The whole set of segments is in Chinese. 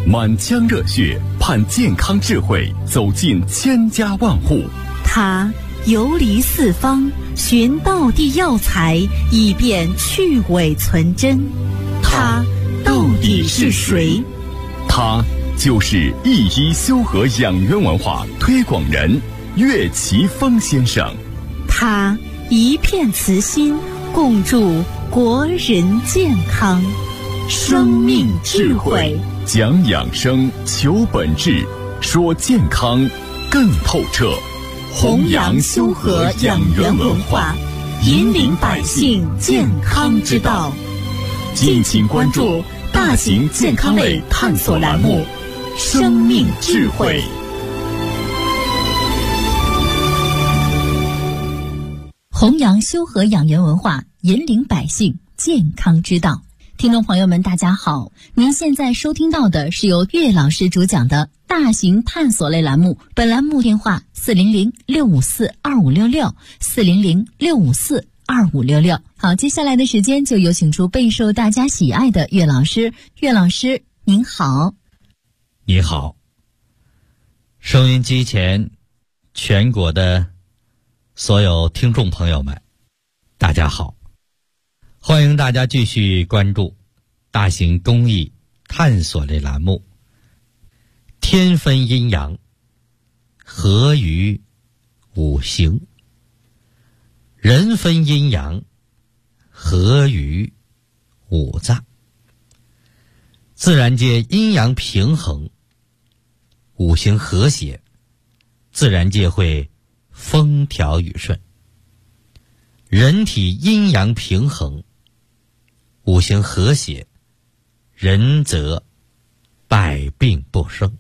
满腔热血盼健康智慧走进千家万户。 他游离四方，寻道地药材，以便去伪存真。他到底是谁？ 他就是一一修和养元文化推广人岳奇峰先生。 他一片慈心，共筑国人健康。生命智慧， 讲养生，求本质，说健康更透彻。 弘扬修和养元文化，引领百姓健康之道。敬请关注大型健康类探索栏目《生命智慧》。 弘扬修和养元文化，引领百姓健康之道。听众朋友们，大家好，您现在收听到的是由岳老师主讲的大型探索类栏目。本栏目电话400-654-2566，400-654-2566。好，接下来的时间就有请出备受大家喜爱的岳老师。岳老师您好。 你好，收音机前全国的所有听众朋友们，大家好，欢迎大家继续关注大型公益探索类栏目。天分阴阳，合于五行；人分阴阳，合于五脏。自然界阴阳平衡，五行和谐，自然界会风调雨顺。人体阴阳平衡，五行和谐，人则百病不生。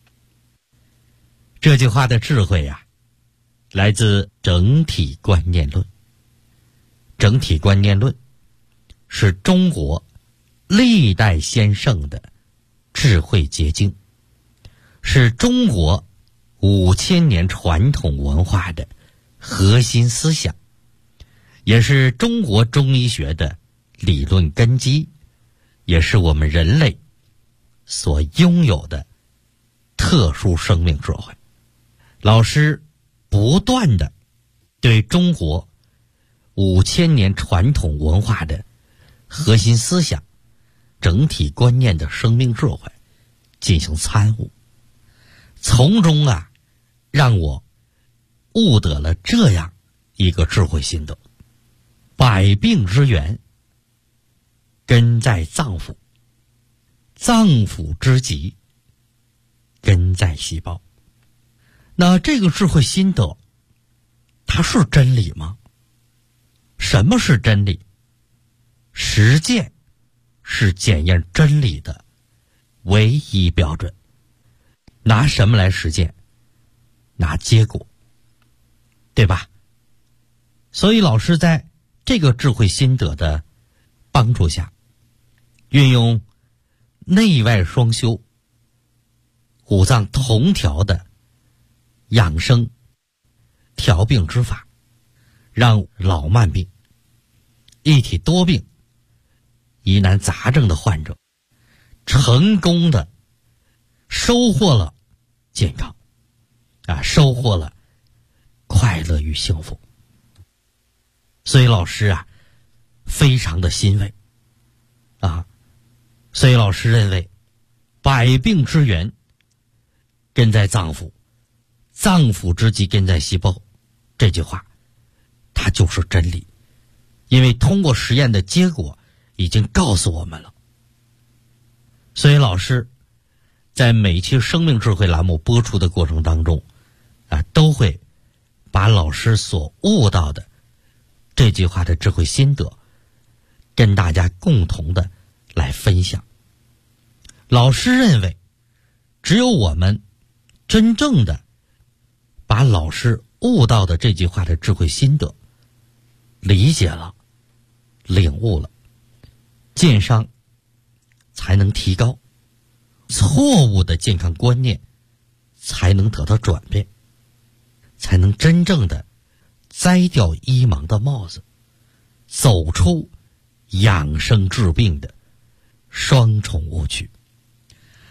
这句话的智慧啊，来自整体观念论。整体观念论是中国历代先圣的智慧结晶，是中国5000年传统文化的核心思想，也是中国中医学的理论根基，也是我们人类所拥有的特殊生命智慧。老师不断地对中国5000年传统文化的核心思想、整体观念的生命智慧进行参悟，从中让我悟得了这样一个智慧心得：百病之源根在脏腑，脏腑之疾根在细胞。那这个智慧心得，它是真理吗？什么是真理？实践是检验真理的唯一标准。拿什么来实践？拿结果，对吧？所以老师在这个智慧心得的帮助下，运用内外双修、五脏同调的养生调病之法，让老慢病、一体多病、疑难杂症的患者成功的收获了健康，收获了快乐与幸福。所以老师非常的欣慰所以老师认为，百病之源根在脏腑，脏腑之疾根在细胞，这句话它就是真理，因为通过实验的结果已经告诉我们了。所以老师在每期生命智慧栏目播出的过程当中都会把老师所悟到的这句话的智慧心得跟大家共同的来分享。老师认为，只有我们真正的把老师悟到的这句话的智慧心得理解了、领悟了，健商才能提高，错误的健康观念才能得到转变，才能真正的摘掉医盲的帽子，走出养生治病的双重误区。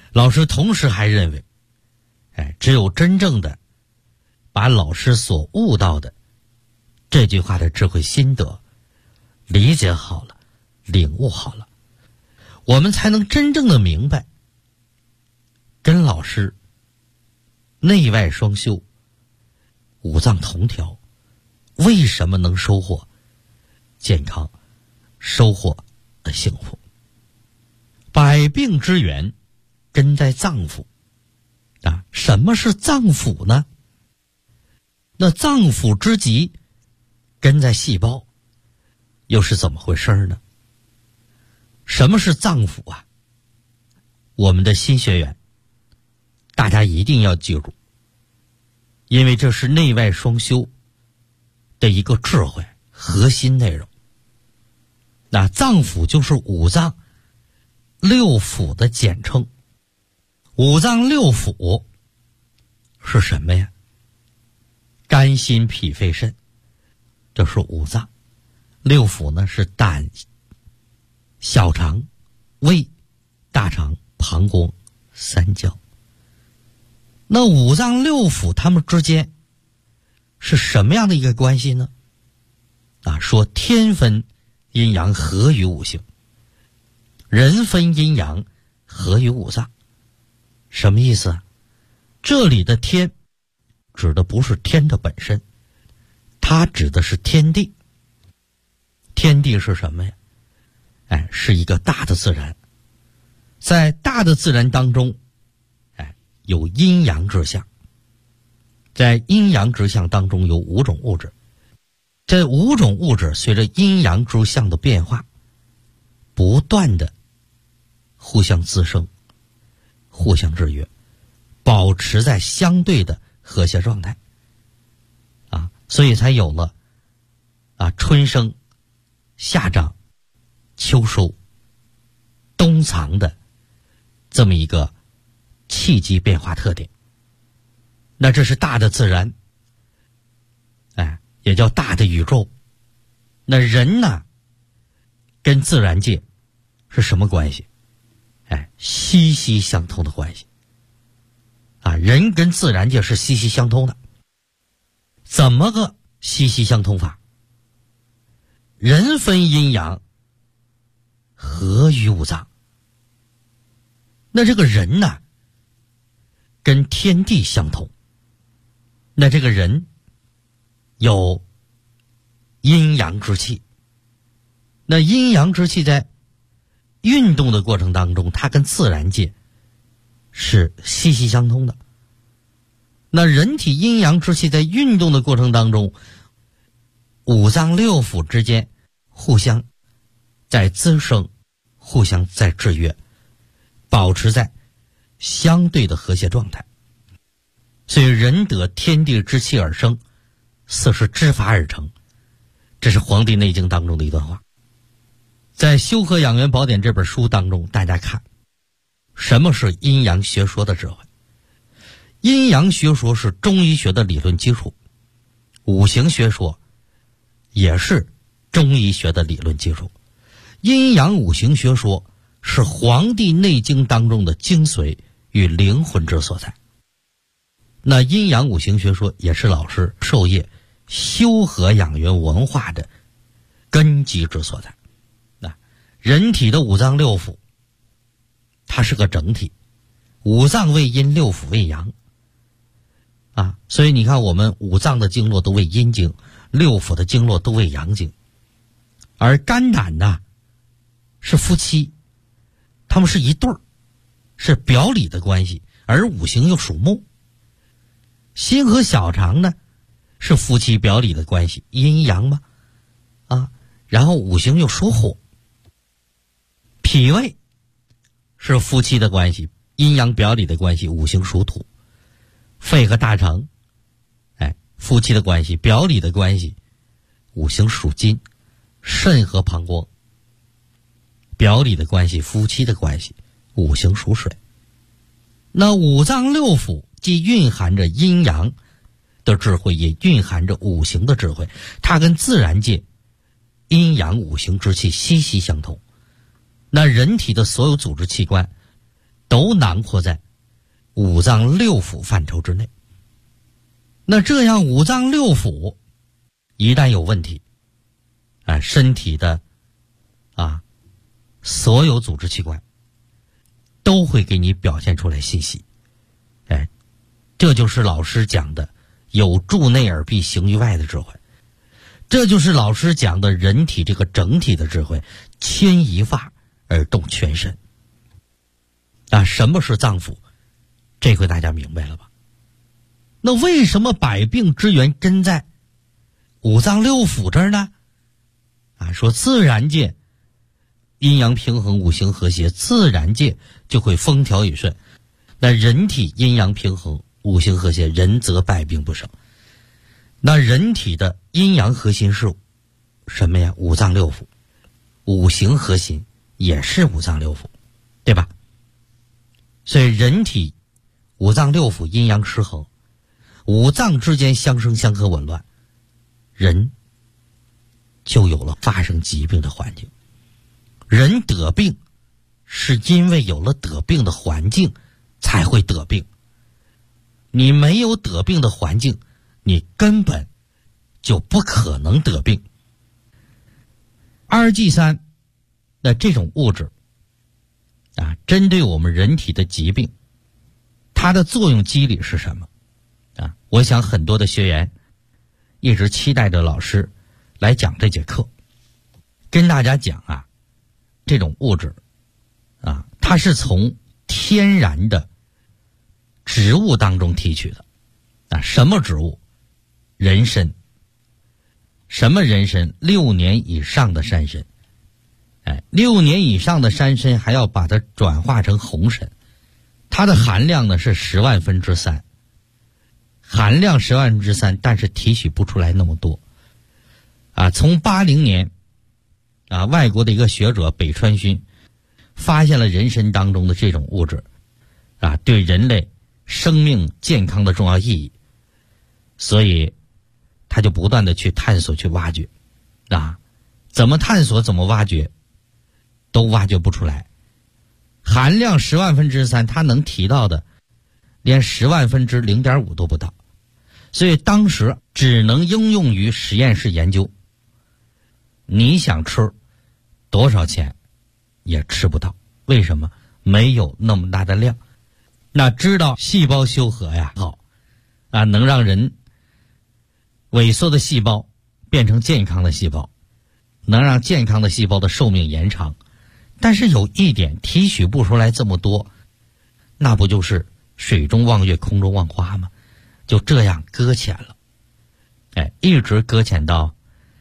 老师同时还认为，只有真正的把老师所悟到的这句话的智慧心得理解好了，领悟好了，我们才能真正的明白跟老师内外双修，五脏同调，为什么能收获健康，收获幸福。百病之源根在脏腑啊，什么是脏腑呢？那脏腑之极根在细胞，又是怎么回事呢？什么是脏腑啊？我们的新学员大家一定要记住，因为这是内外双修的一个智慧核心内容。那脏腑就是五脏六腑的简称。五脏六腑是什么呀？肝心脾肺肾，这是五脏。六腑呢是胆、小肠、胃、大肠、膀胱、三焦。那五脏六腑它们之间是什么样的一个关系呢？说天分阴阳合于五行，人分阴阳合于五脏。什么意思啊？这里的天指的不是天的本身，它指的是天地。天地是什么呀？是一个大的自然。在大的自然当中，有阴阳之象。在阴阳之象当中有五种物质，这五种物质随着阴阳之象的变化，不断的互相滋生，互相制约，保持在相对的和谐状态所以才有了春生、夏长、秋收、冬藏的这么一个气机变化特点。那这是大的自然，也叫大的宇宙。那人呢，跟自然界是什么关系？息息相通的关系人跟自然界是息息相通的。怎么个息息相通法？人分阴阳合于五脏。那这个人呢，跟天地相通。那这个人有阴阳之气，那阴阳之气在运动的过程当中，它跟自然界是息息相通的。那人体阴阳之气在运动的过程当中，五脏六腑之间互相在滋生，互相在制约，保持在相对的和谐状态。所以人得天地之气而生，色是之法而成，这是《黄帝内经》当中的一段话。在《修和养元宝典》这本书当中，大家看什么是阴阳学说的智慧。阴阳学说是中医学的理论基础，五行学说也是中医学的理论基础。阴阳五行学说是《黄帝内经》当中的精髓与灵魂之所在。那阴阳五行学说也是老师授业修和养元文化的根基之所在。人体的五脏六腑它是个整体，五脏为阴，六腑为阳所以你看我们五脏的经络都为阴经，六腑的经络都为阳经。而肝胆呢是夫妻，他们是一对儿，是表里的关系，而五行又属木。心和小肠呢是夫妻表里的关系，阴阳嘛然后五行又属火。脾胃是夫妻的关系，阴阳表里的关系，五行属土。肺和大肠夫妻的关系，表里的关系，五行属金。肾和膀胱表里的关系，夫妻的关系，五行属水。那五脏六腑既蕴含着阴阳的智慧，也蕴含着五行的智慧，它跟自然界阴阳五行之气息息相通。那人体的所有组织器官都囊括在五脏六腑范畴之内。那这样五脏六腑一旦有问题，身体的所有组织器官都会给你表现出来信息。这就是老师讲的有助内而必行于外的智慧，这就是老师讲的人体这个整体的智慧，牵一发而动全身。什么是脏腑？这回大家明白了吧？那为什么百病之源根在五脏六腑这儿呢？说自然界阴阳平衡，五行和谐，自然界就会风调雨顺。那人体阴阳平衡，五行和谐，人则百病不生。那人体的阴阳核心是什么呀？五脏六腑。五行核心也是五脏六腑，对吧？所以人体五脏六腑阴阳失衡，五脏之间相生相克紊乱，人就有了发生疾病的环境。人得病是因为有了得病的环境才会得病，你没有得病的环境，你根本就不可能得病。2G3 的这种物质针对我们人体的疾病，它的作用机理是什么？我想很多的学员一直期待着老师来讲这节课，跟大家讲这种物质它是从天然的植物当中提取的。什么植物？人参。什么人参？6年以上的山参。6年以上的山参还要把它转化成红参，它的含量呢是10万分之3，含量10万分之3，但是提取不出来那么多。从80年外国的一个学者北川勋发现了人参当中的这种物质对人类生命健康的重要意义，所以他就不断的去探索去挖掘怎么探索怎么挖掘都挖掘不出来。含量10万分之3，他能提到的连10万分之0.5都不到，所以当时只能应用于实验室研究。你想吃多少钱也吃不到，为什么？没有那么大的量。那知道细胞修和好能让人萎缩的细胞变成健康的细胞，能让健康的细胞的寿命延长。但是有一点提取不出来这么多，那不就是水中望月空中望花吗？就这样搁浅了。一直搁浅到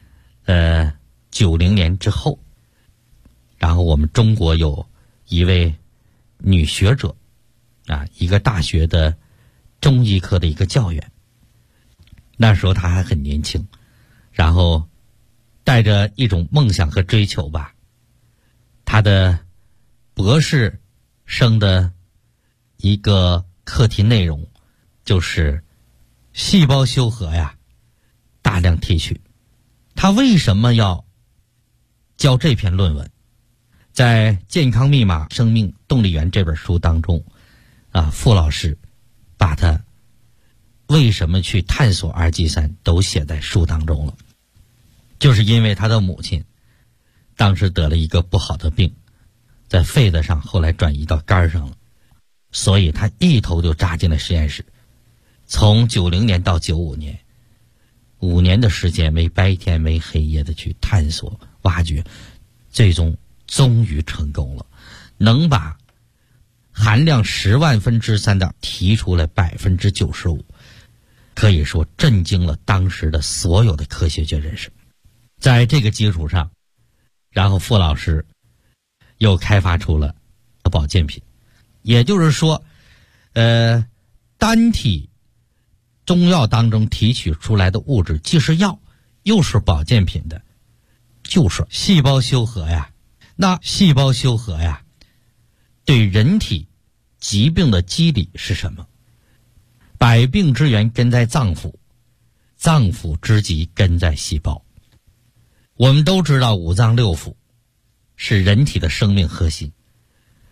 90年之后，然后我们中国有一位女学者一个大学的中医科的一个教员，那时候她还很年轻，然后带着一种梦想和追求吧，她的博士生的一个课题内容就是细胞修和大量提取。她为什么要教这篇论文？在《健康密码生命动力源》这本书当中傅老师把他为什么去探索2G3都写在书当中了。就是因为他的母亲当时得了一个不好的病，在肺子上，后来转移到肝上了，所以他一头就扎进了实验室。从90年到95年，5年的时间，没白天没黑夜的去探索挖掘，最终终于成功了，能把含量10万分之3的提出来95%，可以说震惊了当时的所有的科学界人士。在这个基础上，然后傅老师又开发出了保健品，也就是说单体中药当中提取出来的物质既是药又是保健品的，就是细胞修和那细胞修和对人体疾病的机理是什么？百病之源根在脏腑，脏腑之疾根在细胞。我们都知道五脏六腑是人体的生命核心，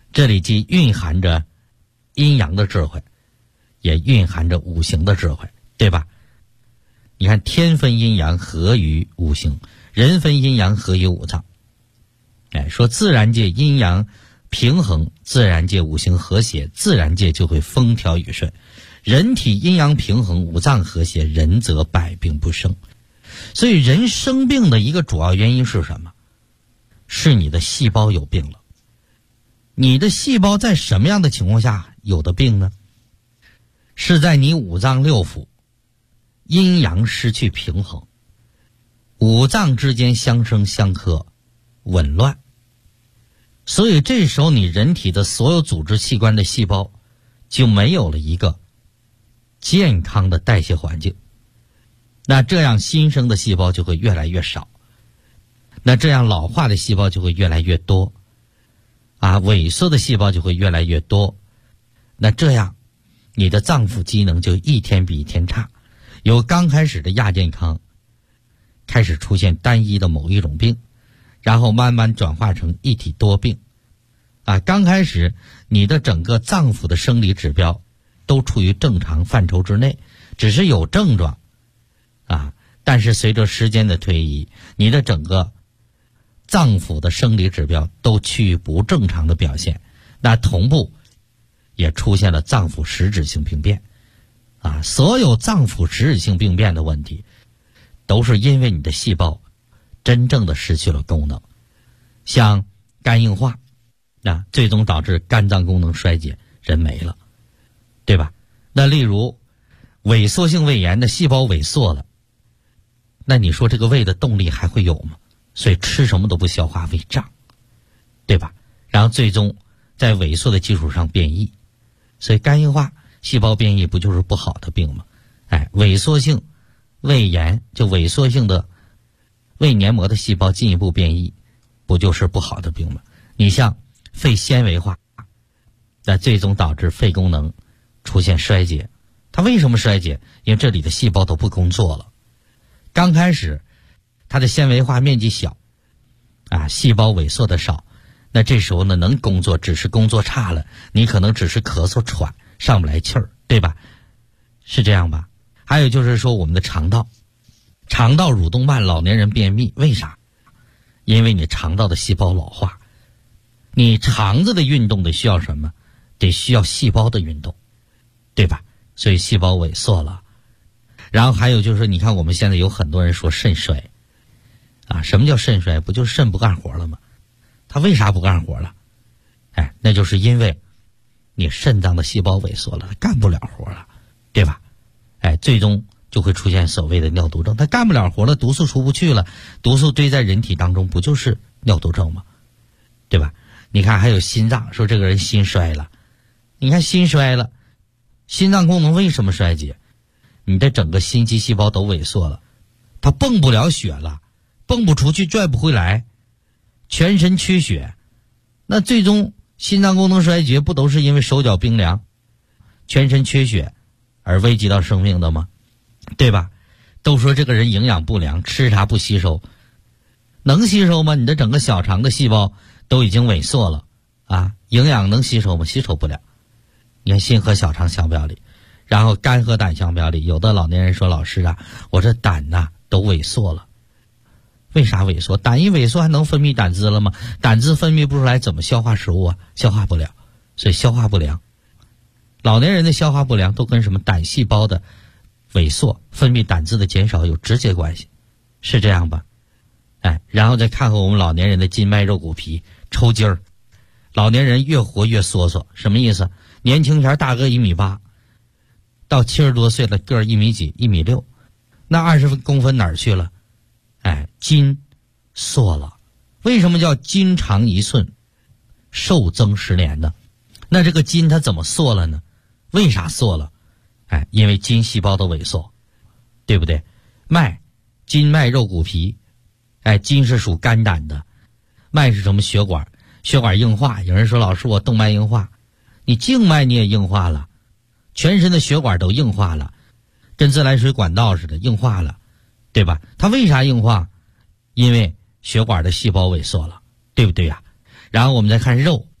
这里既蕴含着阴阳的智慧，也蕴含着五行的智慧，对吧？你看天分阴阳合于五行，人分阴阳合于五脏。说自然界阴阳平衡，自然界五行和谐，自然界就会风调雨顺。人体阴阳平衡，五脏和谐，人则百病不生。所以人生病的一个主要原因是什么？是你的细胞有病了。你的细胞在什么样的情况下有的病呢？是在你五脏六腑阴阳失去平衡，五脏之间相生相克，紊乱。所以这时候你人体的所有组织器官的细胞就没有了一个健康的代谢环境，那这样新生的细胞就会越来越少，那这样老化的细胞就会越来越多，萎缩的细胞就会越来越多，那这样你的脏腑机能就一天比一天差，由刚开始的亚健康开始出现单一的某一种病，然后慢慢转化成一体多病。刚开始你的整个脏腑的生理指标都处于正常范畴之内，只是有症状但是随着时间的推移，你的整个脏腑的生理指标都趋于不正常的表现，那同步也出现了脏腑实质性病变所有脏腑实质性病变的问题都是因为你的细胞真正的失去了功能，像肝硬化最终导致肝脏功能衰竭，人没了，对吧？那例如萎缩性胃炎的细胞萎缩了，那你说这个胃的动力还会有吗？所以吃什么都不消化，胃胀，对吧？然后最终在萎缩的基础上变异，所以肝硬化细胞变异不就是不好的病吗？萎缩性胃炎就萎缩性的胃黏膜的细胞进一步变异，不就是不好的病吗？你像肺纤维化，那最终导致肺功能出现衰竭。它为什么衰竭？因为这里的细胞都不工作了。刚开始它的纤维化面积小细胞萎缩的少，那这时候呢能工作只是工作差了，你可能只是咳嗽喘上不来气儿，对吧？是这样吧？还有就是说我们的肠道蠕动慢，老年人便秘，为啥？因为你肠道的细胞老化。你肠子的运动得需要什么？得需要细胞的运动，对吧？所以细胞萎缩了。然后还有就是你看我们现在有很多人说肾衰什么叫肾衰？不就是肾不干活了吗？它为啥不干活了？那就是因为你肾脏的细胞萎缩了，它干不了活了，对吧？最终就会出现所谓的尿毒症。它干不了活了，毒素出不去了，毒素堆在人体当中，不就是尿毒症吗？对吧？你看还有心脏，说这个人心衰了，你看心衰了，心脏功能为什么衰竭？你的整个心肌细胞都萎缩了，它泵不了血了，泵不出去，拽不回来，全身缺血，那最终心脏功能衰竭不都是因为手脚冰凉，全身缺血而危及到生命的吗？对吧？都说这个人营养不良，吃啥不吸收，能吸收吗？你的整个小肠的细胞都已经萎缩了营养能吸收吗？吸收不了。你看心和小肠相表里，然后肝和胆相表里，有的老年人说老师我这胆都萎缩了。为啥萎缩？胆一萎缩还能分泌胆汁了吗？胆汁分泌不出来，怎么消化食物消化不了，所以消化不良。老年人的消化不良都跟什么胆细胞的萎缩、分泌胆汁的减少有直接关系，是这样吧？然后再看看我们老年人的筋脉肉骨皮抽筋儿，老年人越活越缩缩，什么意思？年轻前大个1.8米，到70多岁了个儿1米几、1.6米，那20公分哪儿去了？筋缩了。为什么叫筋长1寸，寿增10年呢？那这个筋它怎么缩了呢？为啥缩了？因为筋细胞的萎缩，对不对？筋脉肉骨皮，筋是属肝胆的，脉是什么？血管，血管硬化。有人说老师我动脉硬化，你静脉你也硬化了，全身的血管都硬化了，跟自来水管道似的硬化了，对吧？它为啥硬化？因为血管的细胞萎缩了，对不对呀？然后我们再看肉，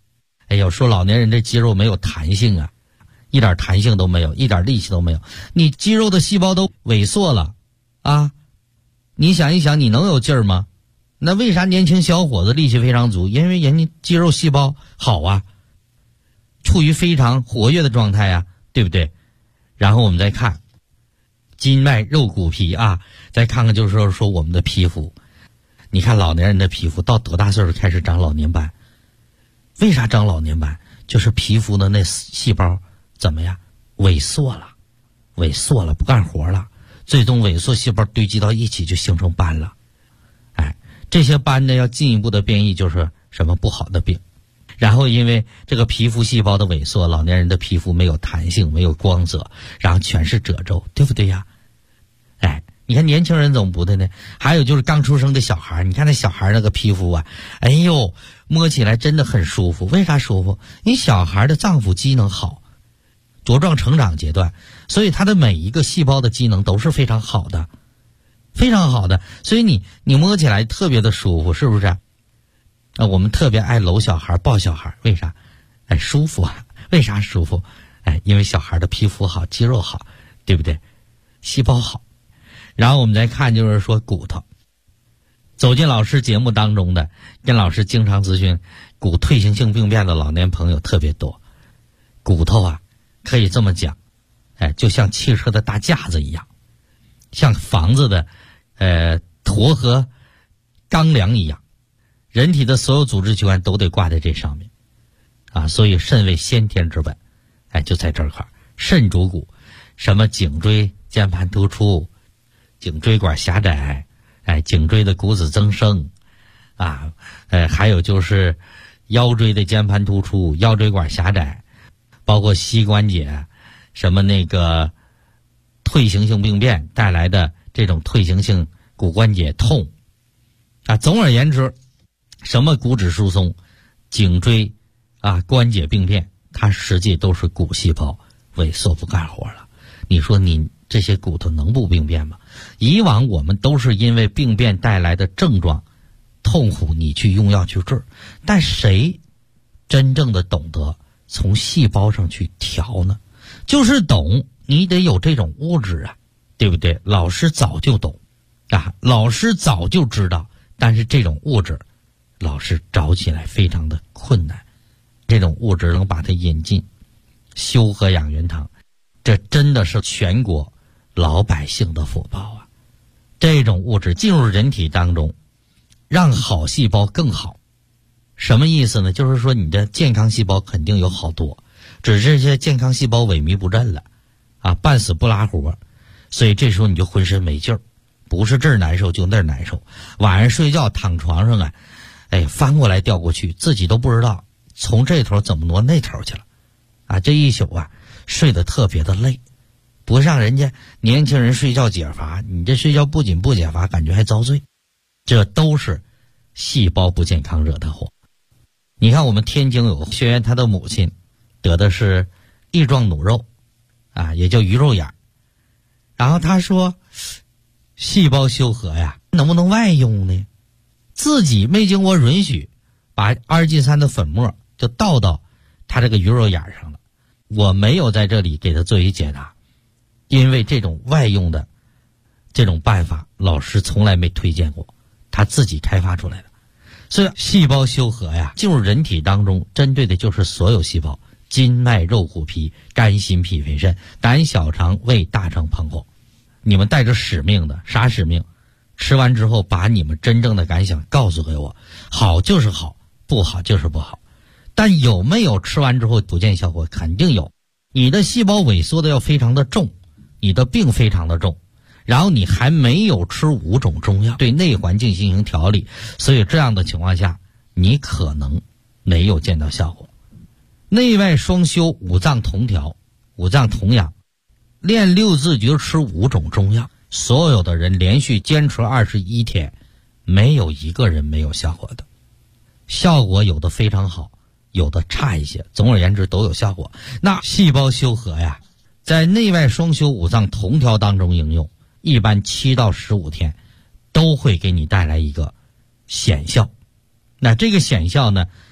哎呦，说老年人这肌肉没有弹性啊，一点弹性都没有，一点力气都没有，你肌肉的细胞都萎缩了啊！你想一想，你能有劲儿吗？那为啥年轻小伙子力气非常足？因为人家肌肉细胞好啊，处于非常活跃的状态啊，对不对？然后我们再看筋脉肉骨皮啊，再看看就是说我们的皮肤。你看老年人的皮肤到多大岁数开始长老年斑？为啥长老年斑？就是皮肤的那细胞怎么样？萎缩了，不干活了，最终萎缩细胞堆积到一起就形成斑了。哎，这些斑呢要进一步的变异，就是什么不好的病。然后因为这个皮肤细胞的萎缩，老年人的皮肤没有弹性，没有光泽，然后全是褶皱，对不对呀？哎，你看年轻人怎么不对呢？还有就是刚出生的小孩，你看那小孩那个皮肤啊，哎呦，摸起来真的很舒服。为啥舒服？因为小孩的脏腑机能好，茁壮成长阶段，所以他的每一个细胞的机能都是非常好的，非常好的，所以你摸起来特别的舒服，是不是？我们特别爱搂小孩抱小孩，为啥？哎，舒服啊！为啥舒服？哎，因为小孩的皮肤好，肌肉好，对不对？细胞好。然后我们再看就是说骨头，走进老师节目当中的，跟老师经常咨询骨退行性病变的老年朋友特别多。骨头啊，可以这么讲，哎，就像汽车的大架子一样，像房子的坨和钢梁一样，人体的所有组织器官都得挂在这上面啊，所以肾为先天之本，哎，就在这块儿，肾主骨，什么颈椎间盘突出，颈椎管狭窄，哎，颈椎的骨质增生啊，还有就是腰椎的间盘突出，腰椎管狭窄，包括膝关节，什么那个退行性病变带来的这种退行性骨关节痛啊，总而言之，什么骨质疏松、颈椎啊关节病变，它实际都是骨细胞萎缩不干活了。你说你这些骨头能不病变吗？以往我们都是因为病变带来的症状痛苦，你去用药去治，但谁真正的懂得从细胞上去调呢？就是懂，你得有这种物质啊，对不对？老师早就懂啊，老师早就知道，但是这种物质老师找起来非常的困难。这种物质能把它引进修和养元堂，这真的是全国老百姓的福报啊！这种物质进入人体当中，让好细胞更好。什么意思呢？就是说你的健康细胞肯定有好多，只是这些健康细胞萎靡不振了啊，半死不拉活，所以这时候你就浑身没劲儿，不是这儿难受就那儿难受，晚上睡觉躺床上啊，哎，翻过来调过去，自己都不知道从这头怎么挪那头去了啊！这一宿啊睡得特别的累，不像人家年轻人睡觉解乏，你这睡觉不仅不解乏，感觉还遭罪，这都是细胞不健康惹的祸。你看我们天津有学员，他的母亲得的是翼状弩肉啊，也叫鱼肉眼，然后他说细胞修和呀能不能外用呢？自己没经过允许把阿尔济酸的粉末就倒到他这个鱼肉眼上了，我没有在这里给他做一解答，因为这种外用的这种办法老师从来没推荐过，他自己开发出来的。所以细胞修和呀进入人体当中，针对的就是所有细胞，筋脉肉骨皮、肝心脾肺肾、胆小肠胃大肠膀胱，你们带着使命的。啥使命？吃完之后把你们真正的感想告诉给我，好就是好，不好就是不好。但有没有吃完之后不见效果？肯定有。你的细胞萎缩的要非常的重，你的病非常的重，然后你还没有吃5种中药对内环境进行调理，所以这样的情况下你可能没有见到效果。内外双修，五脏同调，五脏同养，练6字诀，吃5种中药，所有的人连续坚持21天，没有一个人没有效果的。效果有的非常好，有的差一些，总而言之都有效果。那细胞修和呀，在内外双修五脏同调当中应用，一般7到15天都会给你带来一个显效。那这个显效呢，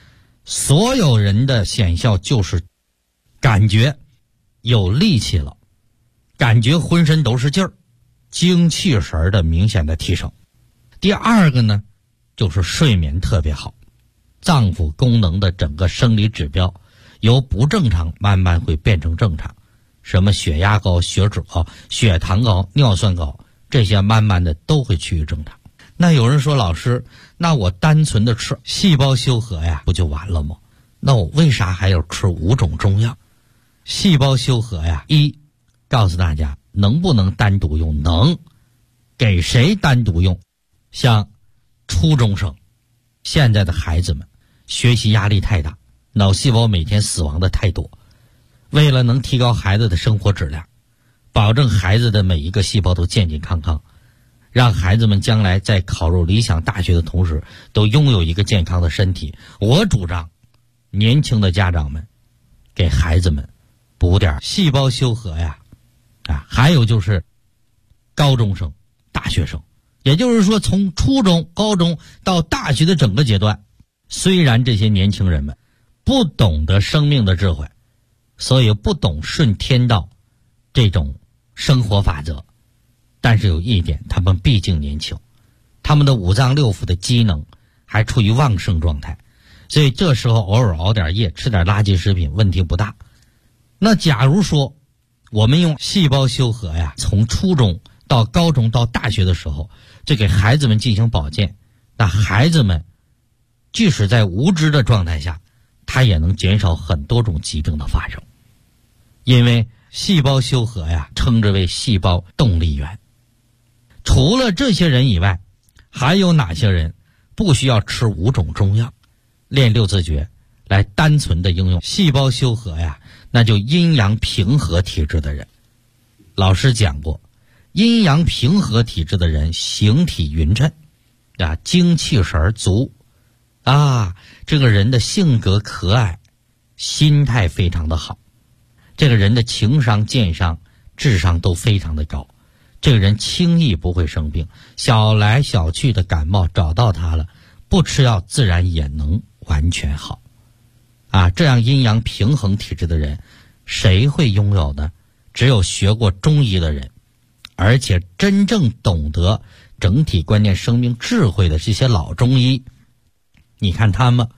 所有人的显效就是感觉有力气了，感觉浑身都是劲儿，精气神的明显的提升。第二个呢，就是睡眠特别好，脏腑功能的整个生理指标由不正常慢慢会变成正常，什么血压高、血脂高、血糖高、尿酸高，这些慢慢的都会趋于正常。那有人说，老师，那我单纯的吃细胞修和呀，不就完了吗？那我为啥还要吃5种中药？细胞修和呀，告诉大家能不能单独用？能。给谁单独用？像初中生，现在的孩子们学习压力太大，脑细胞每天死亡的太多，为了能提高孩子的生活质量，保证孩子的每一个细胞都健健康康，让孩子们将来在考入理想大学的同时都拥有一个健康的身体，我主张年轻的家长们给孩子们补点细胞修和呀。还有就是高中生、大学生，也就是说从初中、高中到大学的整个阶段，虽然这些年轻人们不懂得生命的智慧，所以不懂顺天道这种生活法则，但是有一点，他们毕竟年轻，他们的五脏六腑的机能还处于旺盛状态，所以这时候偶尔熬点夜，吃点垃圾食品问题不大。那假如说我们用细胞修和呀，从初中到高中到大学的时候，就给孩子们进行保健，那孩子们即使在无知的状态下，他也能减少很多种疾病的发生。因为细胞修和呀，称之为细胞动力源。除了这些人以外，还有哪些人不需要吃5种中药，练6字诀来单纯的应用细胞修和呀？那就阴阳平和体质的人。老师讲过，阴阳平和体质的人形体匀称精气神足这个人的性格可爱，心态非常的好，这个人的情商、健商、智商都非常的高，这个人轻易不会生病，小来小去的感冒找到他了，不吃药自然也能完全好这样阴阳平衡体质的人谁会拥有呢？只有学过中医的人，而且真正懂得整体观念生命智慧的这些老中医。你看他们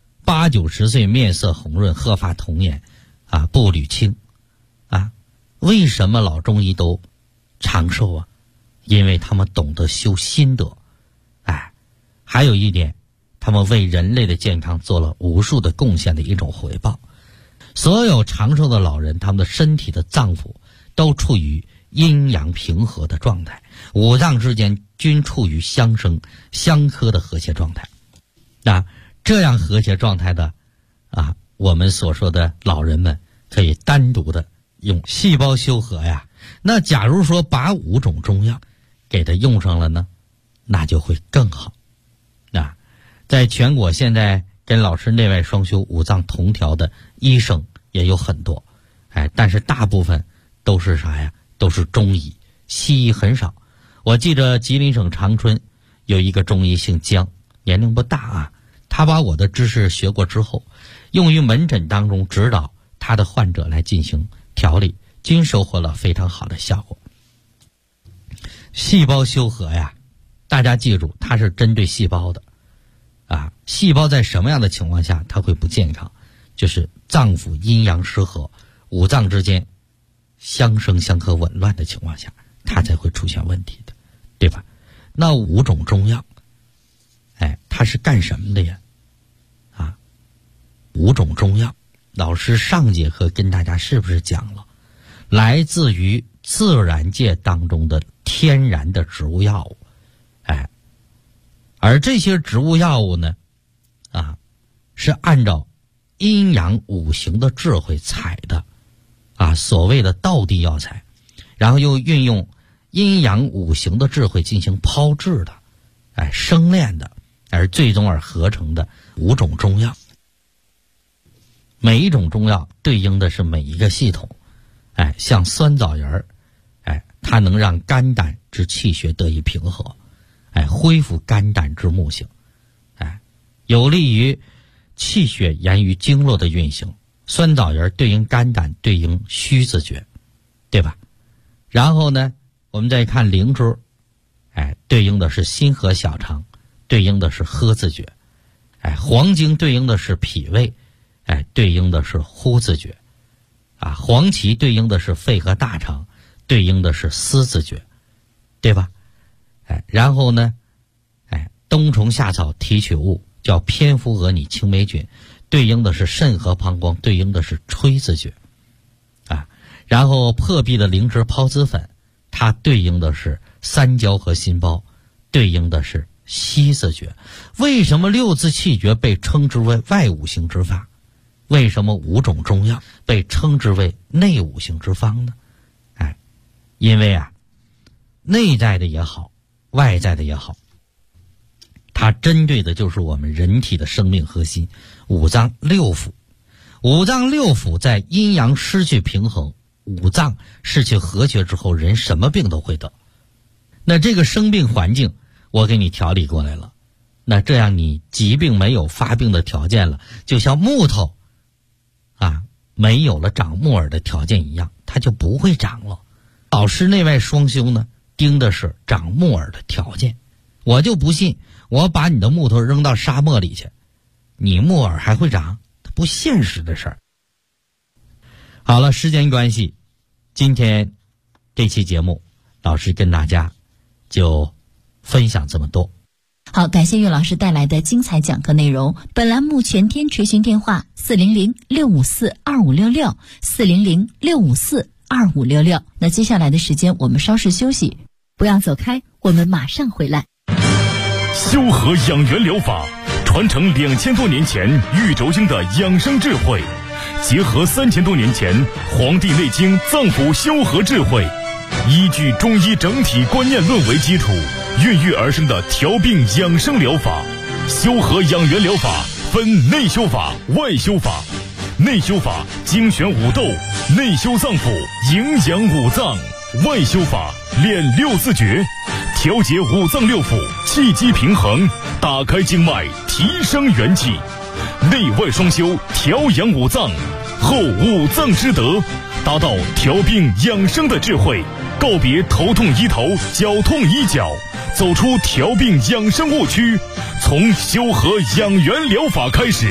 80、90岁面色红润，鹤发童颜步履轻为什么老中医都长寿因为他们懂得修心德还有一点，他们为人类的健康做了无数的贡献的一种回报。所有长寿的老人，他们的身体的脏腑都处于阴阳平和的状态，五脏之间均处于相生相克的和谐状态这样和谐状态的我们所说的老人们可以单独的用细胞修和呀。那假如说把5种中药给它用上了呢，那就会更好在全国现在跟老师内外双修、五脏同调的医生也有很多但是大部分都是啥呀？都是中医，西医很少。我记着吉林省长春有一个中医姓姜，年龄不大他把我的知识学过之后，用于门诊当中指导他的患者来进行调理，均收获了非常好的效果。细胞修和呀，大家记住，它是针对细胞的细胞在什么样的情况下它会不健康？就是脏腑阴阳失和，五脏之间相生相克紊乱的情况下，它才会出现问题的，对吧？那5种中药它是干什么的呀？5种中药，老师上节课跟大家是不是讲了，来自于自然界当中的天然的植物药物而这些植物药物呢是按照阴阳五行的智慧采的所谓的道地药材，然后又运用阴阳五行的智慧进行炮制的生炼的，而最终而合成的5种中药。每一种中药对应的是每一个系统像酸枣仁它能让肝胆之气血得以平和恢复肝胆之木性有利于气血源于经络的运行，酸枣仁对应肝胆，对应虚字诀，对吧？然后呢，我们再看灵珠，对应的是心和小肠，对应的是呵字诀，黄精对应的是脾胃，对应的是呼字诀，黄芪对应的是肺和大肠，对应的是思字诀，对吧？然后呢，冬虫夏草提取物叫蝙蝠蛾拟青霉菌，对应的是肾和膀胱，对应的是吹字诀，然后破壁的灵芝孢子粉，它对应的是三焦和心包，对应的是息字诀。为什么六字气诀被称之为外五行之法？为什么5种中药被称之为内五行之方呢？因为内在的也好，外在的也好，它针对的就是我们人体的生命核心，五脏六腑。五脏六腑在阴阳失去平衡，五脏失去和谐之后，人什么病都会得。那这个生病环境我给你调理过来了，那这样你疾病没有发病的条件了，就像木头没有了长木耳的条件一样，它就不会长了。老师内外双修呢，盯的是长木耳的条件。我就不信我把你的木头扔到沙漠里去，你木耳还会长？它不现实的事儿。好了，时间关系，今天这期节目老师跟大家就分享这么多。 好，感谢岳老师带来的精彩讲课内容。本栏目全天垂询电话400-654-2566，400-654-2566。那接下来的时间我们稍事休息，不要走开，我们马上回来。 修和养元疗法传承2000多年前玉轴经的养生智慧，结合3000多年前《黄帝内经》脏腑修和智慧，依据中医整体观念论为基础，孕育而生的调病养生疗法。修和养元疗法分内修法、外修法。内修法精选五斗，内修脏腑，营养五脏；外修法练六字诀，调节五脏六腑，气机平衡，打开经脉，提升元气。内外双修，调养五脏，后五脏之德，达到调病养生的智慧，告别头痛医头，脚痛医脚，走出调病养生误区，从修和养元疗法开始。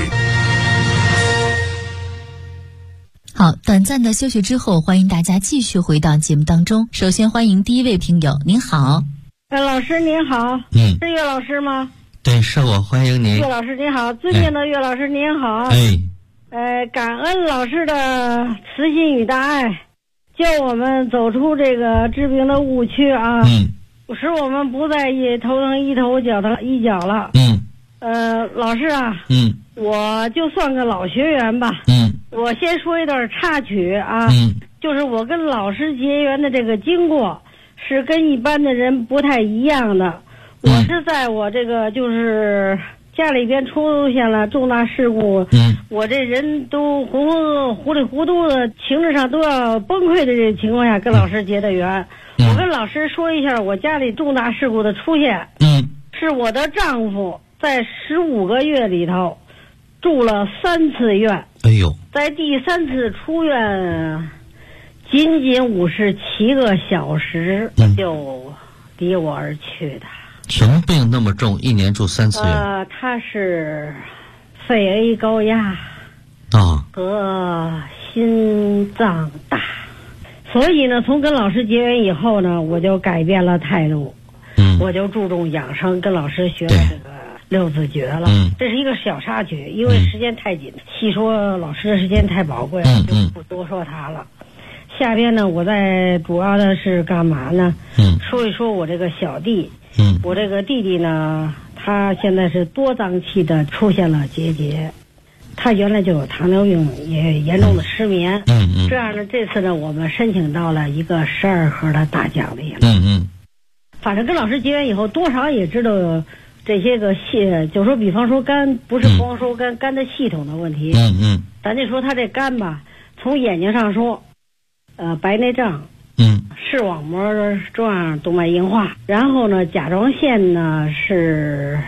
好，短暂的休息之后，欢迎大家继续回到节目当中。首先欢迎第一位听友，您好。 老师您好，是岳老师吗？ 对，是我，欢迎您。 岳老师您好，尊敬的岳老师您好。感恩老师的慈心与大爱，教我们走出这个治病的误区啊，使我们不再头疼医头，脚疼医脚了。老师啊，我就算个老学员吧。我先说一段插曲啊，就是我跟老师结缘的这个经过是跟一般的人不太一样的。我是在我这个就是家里边出现了重大事故，我这人都糊里糊涂的，情志上都要崩溃的这情况下跟老师结的缘。我跟老师说一下我家里重大事故的出现，是我的丈夫在15个月里头住了3次院，在第3次出院仅仅57个小时就离我而去的。 什么病那么重，一年住3次院？ 他是肺 A 高压和心脏大，所以呢，从跟老师结缘以后呢，我就改变了态度，我就注重养生，跟老师学了这个六字诀了。这是一个小插曲，因为时间太紧，细说老师的时间太宝贵了，就不多说他了。下边呢，我再主要的是干嘛呢？说一说我这个小弟。我这个弟弟呢，他现在是多脏器的出现了结节，他原来就有糖尿病，也严重的失眠。这样呢，这次呢，我们申请到了一个12盒的大奖励了。反正跟老师结缘以后，多少也知道这些个就说比方说肝，不是光说肝的系统的问题。咱就说他这肝吧，从眼睛上说，白内障。视网膜状动脉硬化，然后呢，甲状腺呢是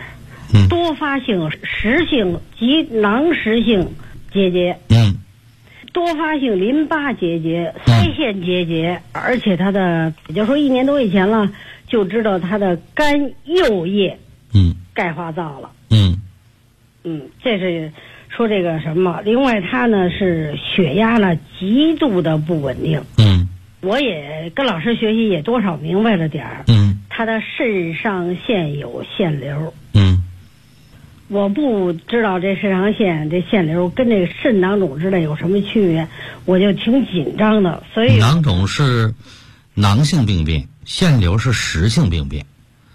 多发性实性及囊实性结节，多发性淋巴结节、腮腺结节，而且他的也就是说1年多以前了，就知道他的肝右叶钙化灶了，这是说这个什么？另外他呢是血压呢极度的不稳定，我也跟老师学习也多少明白了点儿，他的肾上腺有腺瘤，我不知道这肾上腺这腺瘤跟这个肾囊肿之类有什么区别，我就挺紧张的。所以囊肿是囊性病变，腺瘤是实性病变。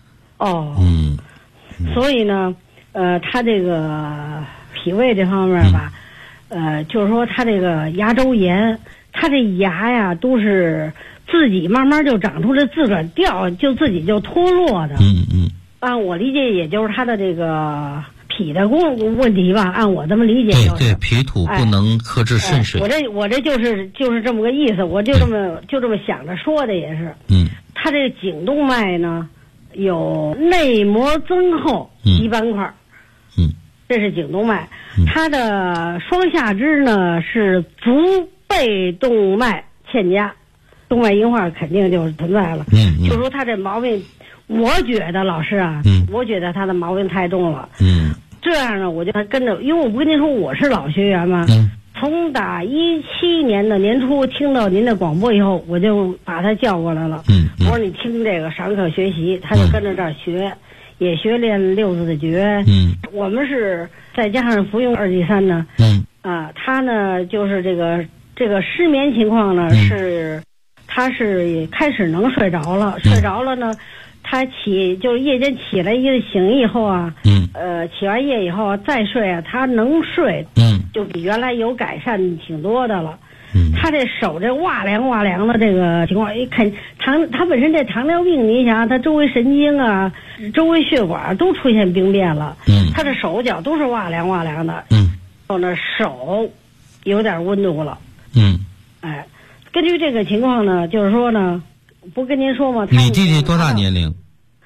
所以呢，他这个脾胃这方面吧，就是说他这个牙周炎，他这牙呀都是自己慢慢就长出来，自个儿掉，就自己就脱落的。按我理解，也就是他的这个脾的问题吧，按我这么理解就是。 对，脾土不能克制肾水。 我这就是这么个意思，我就这么想着说的也是。他这个颈动脉呢，有内膜增厚一斑块，这是颈动脉。他的双下肢呢是足背动脉欠佳，动脉硬化肯定就存在了。就说他这毛病，我觉得老师啊，我觉得他的毛病太重了。这样呢，我就跟着，因为我不跟您说我是老学员嘛。从打17年的年初听到您的广播以后，我就把他叫过来了。我说你听这个上课学习，他就跟着这儿学，也学练6字的诀。我们是再加上服用2剂3呢。他呢就是这个失眠情况呢是，他是开始能睡着了，呢。他就是夜间起来醒以后啊，起完夜以后再睡啊，他能睡，就比原来有改善挺多的了。他这手这哇凉的这个情况，一看他本身这糖尿病，你想他周围神经啊、周围血管都出现病变了，他的手脚都是哇凉的，然后呢手有点温度了，根据这个情况呢，就是说呢。不跟您说吗？ 你弟弟多大年龄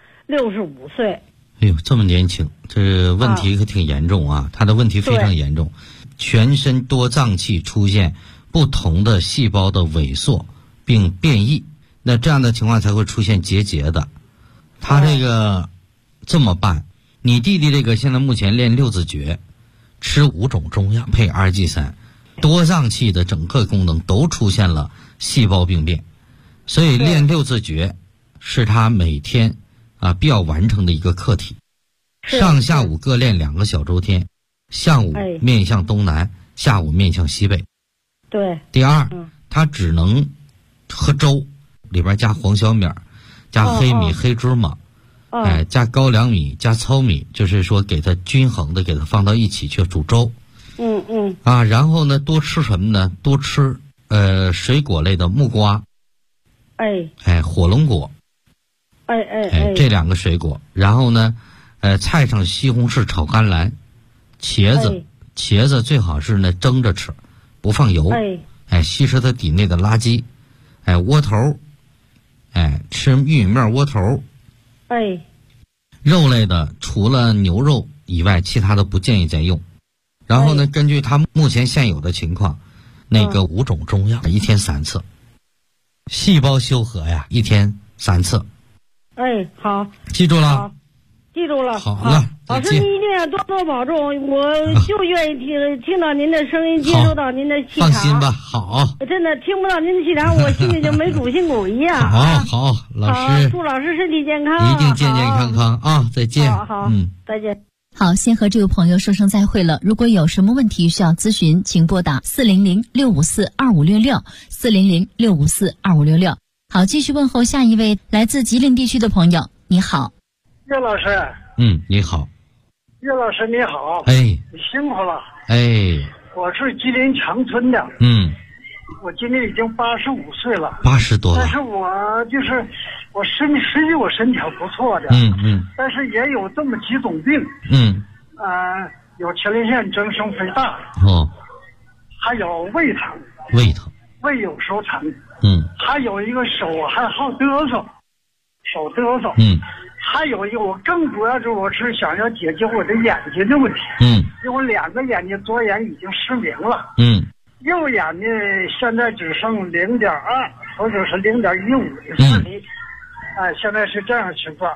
？65岁。 哎呦，这么年轻，这问题可挺严重啊！他的问题非常严重，全身多脏器出现不同的细胞的萎缩并变异，那这样的情况才会出现结节的。他这个这么办，你弟弟这个现在目前练6字诀，吃5种中药配2剂3，多脏器的整个功能都出现了细胞病变。所以练6字诀是他每天必要完成的一个课题，上下午各练2个小周天，上午面向东南，下午面向西北。 对。 第二，他只能喝粥，里边加黄小米，加黑米、黑芝麻，加高粱米，加糙米，就是说给他均衡的给他放到一起去煮粥。然后呢，多吃什么呢？多吃水果类的木瓜。火龙果，这2个水果，然后呢，菜上西红柿炒甘蓝，茄子最好是呢蒸着吃，不放油，吸收它体内的垃圾，窝头，吃玉米面窝头，肉类的除了牛肉以外，其他的不建议再用。然后呢，根据他目前现有的情况，那个5种中药1天3次。细胞修和呀，1天3次。 好， 记住了。 好，记住了。 好了， 老师，您一定要多多保重。我就愿意听到您的声音，接收到您的气场。 放心吧，好。 真的听不到您的气场，我心里就没主心骨一样。 好，老师。 祝老师身体健康。 一定健健康康啊！再见。 好，再见。 好，先和这位朋友说声再会了。如果有什么问题需要咨询，请拨打400-654-2566，400-654-2566。好，继续问候下一位来自吉林地区的朋友。你好， 岳老师。 你好。 岳老师你好。 你辛苦了。我是吉林长春的。我今年已经85岁了。 80多了。 但是我就是实际我身体不错的。但是也有这么几种病。有前列腺增生肥大。还有胃疼。胃有时候疼。还有一个手还好嘚瑟， 还有一个，我更主要是我是想要解决我的眼睛的问题。因为我2个眼睛左眼已经失明了。右眼呢现在只剩0.2或者是0.15的视力。现在是这样的情况。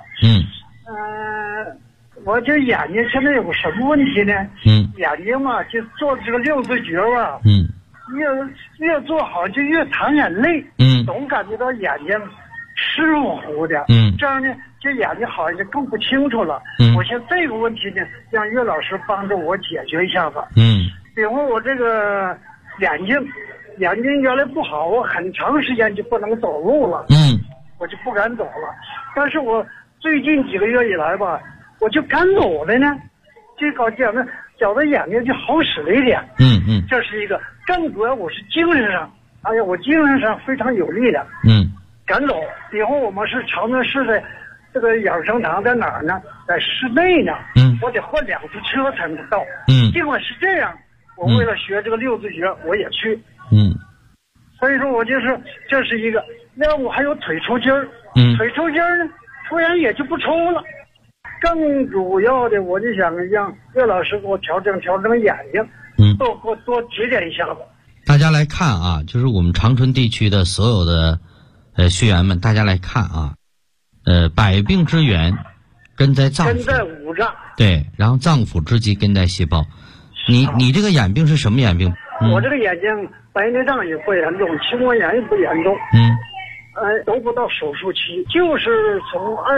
我这眼睛现在有个什么问题呢？眼睛嘛，就做这个6字诀吧。越做好就越淌眼泪。总感觉到眼睛湿乎乎的。这样呢，这眼睛好像就更不清楚了。我现在这个问题呢，让岳老师帮着我解决一下吧。比如我这个眼睛原来不好，我很长时间就不能走路了。我就不敢走了。但是我最近几个月以来吧，我就敢走了呢，这搞觉得眼睛就好使了一点。这是一个。更主要我是精神上，我精神上非常有力的。敢走。以后我们是长春市的这个养生堂在哪儿呢？在市内呢。我得换2次车才能到。尽管是这样，我为了学这个6字诀，我也去。所以说我这是一个。另外我还有腿抽筋儿。腿抽筋儿呢，突然也就不抽了。更主要的，我就想让岳老师给我调整眼睛。多指点一下子。 大家来看啊，就是我们长春地区的所有的学员们，大家来看啊，百病之源根在脏腑， 根在五脏。 对，然后脏腑之基根在细胞。你这个眼病是什么眼病？ 我这个眼睛白内障也不严重，青光眼也不严重。都不到手术期，就是从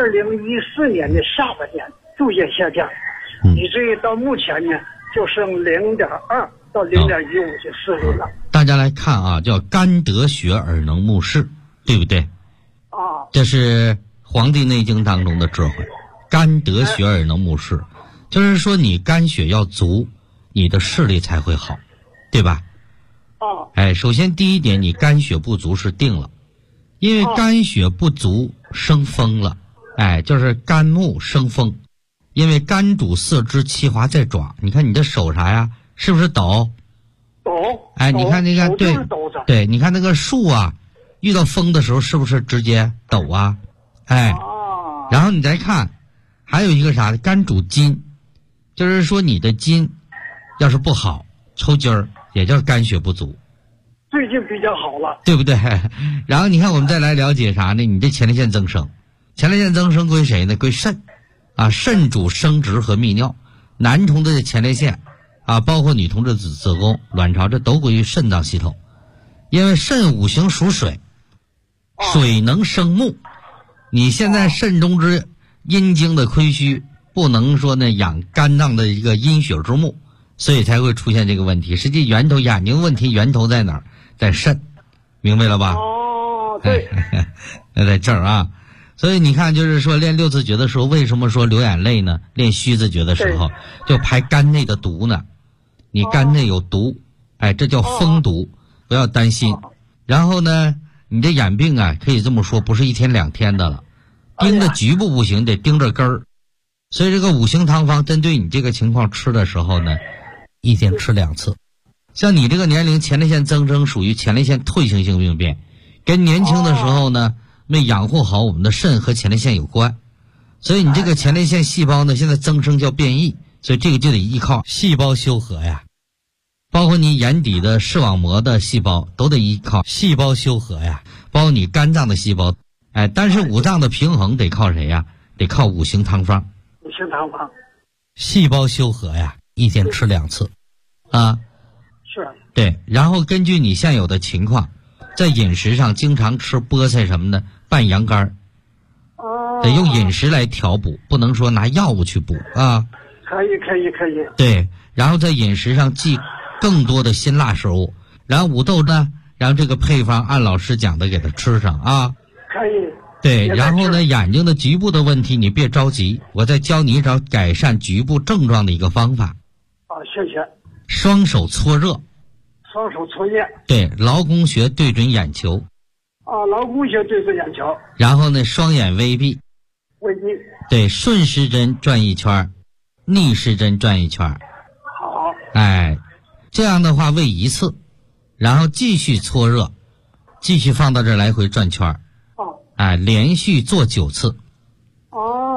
2014年的下半年逐渐下降，以至于到目前呢，就剩0.2到0.15的视力了。 大家来看啊，叫肝得血而能目视，对不对？这是《黄帝内经》当中的智慧。肝得血而能目视，就是说你肝血要足，你的视力才会好，对吧？首先第一点，你肝血不足是定了。因为肝血不足生风了，就是肝木生风。因为肝主四肢，其华在爪。你看你的手啥呀？是不是抖？ 抖。 你看那个，对，你看那个树啊，遇到风的时候是不是直接抖啊？然后你再看，还有一个啥？肝主筋，就是说你的筋要是不好，抽筋儿，也就是肝血不足。 最近比较好了， 对不对？然后你看我们再来了解啥呢？你这前列腺增生，前列腺增生归谁呢？归肾肾主生殖和泌尿。男同志的前列腺包括女同志的子宫、卵巢，这都归于肾脏系统。因为肾五行属水，水能生木，你现在肾中之阴经的亏虚，不能说呢养肝脏的一个阴血之木，所以才会出现这个问题。实际源头，眼睛问题源头在哪儿？在肾，明白了吧？ 对。 那在这儿啊。所以你看，就是说练6字诀的时候，为什么说流眼泪呢？练虚字诀的时候就排肝内的毒呢。你肝内有毒，这叫风毒，不要担心。然后呢，你这眼病可以这么说，不是1天2天的了，盯着局部不行，得盯着根儿。所以这个五行汤方针对你这个情况吃的时候呢，1天吃2次。像你这个年龄，前列腺增生属于前列腺退行性病变，跟年轻的时候呢没养护好我们的肾和前列腺有关。所以你这个前列腺细胞呢现在增生叫变异，所以这个就得依靠细胞修和呀。包括你眼底的视网膜的细胞都得依靠细胞修和呀，包括你肝脏的细胞。但是五脏的平衡得靠谁呀？得靠五行汤方。 五行汤方， 细胞修和呀，1天吃2次是。 对，然后根据你现有的情况，在饮食上经常吃菠菜什么的，拌羊肝，得用饮食来调补，不能说拿药物去补可以。 对，然后在饮食上忌更多的辛辣食物，然后五豆呢，然后这个配方按老师讲的给它吃上可以。 对，然后呢，眼睛的局部的问题你别着急，我再教你找改善局部症状的一个方法。 谢谢。 双手搓热。 双手搓热。 对，劳宫穴对准眼球。 劳宫穴对准眼球。 然后呢，双眼微闭。 微闭。 对，顺时针转1圈，逆时针转1圈。 好。 这样的话喂1次，然后继续搓热，继续放到这儿来回转圈。连续做9次。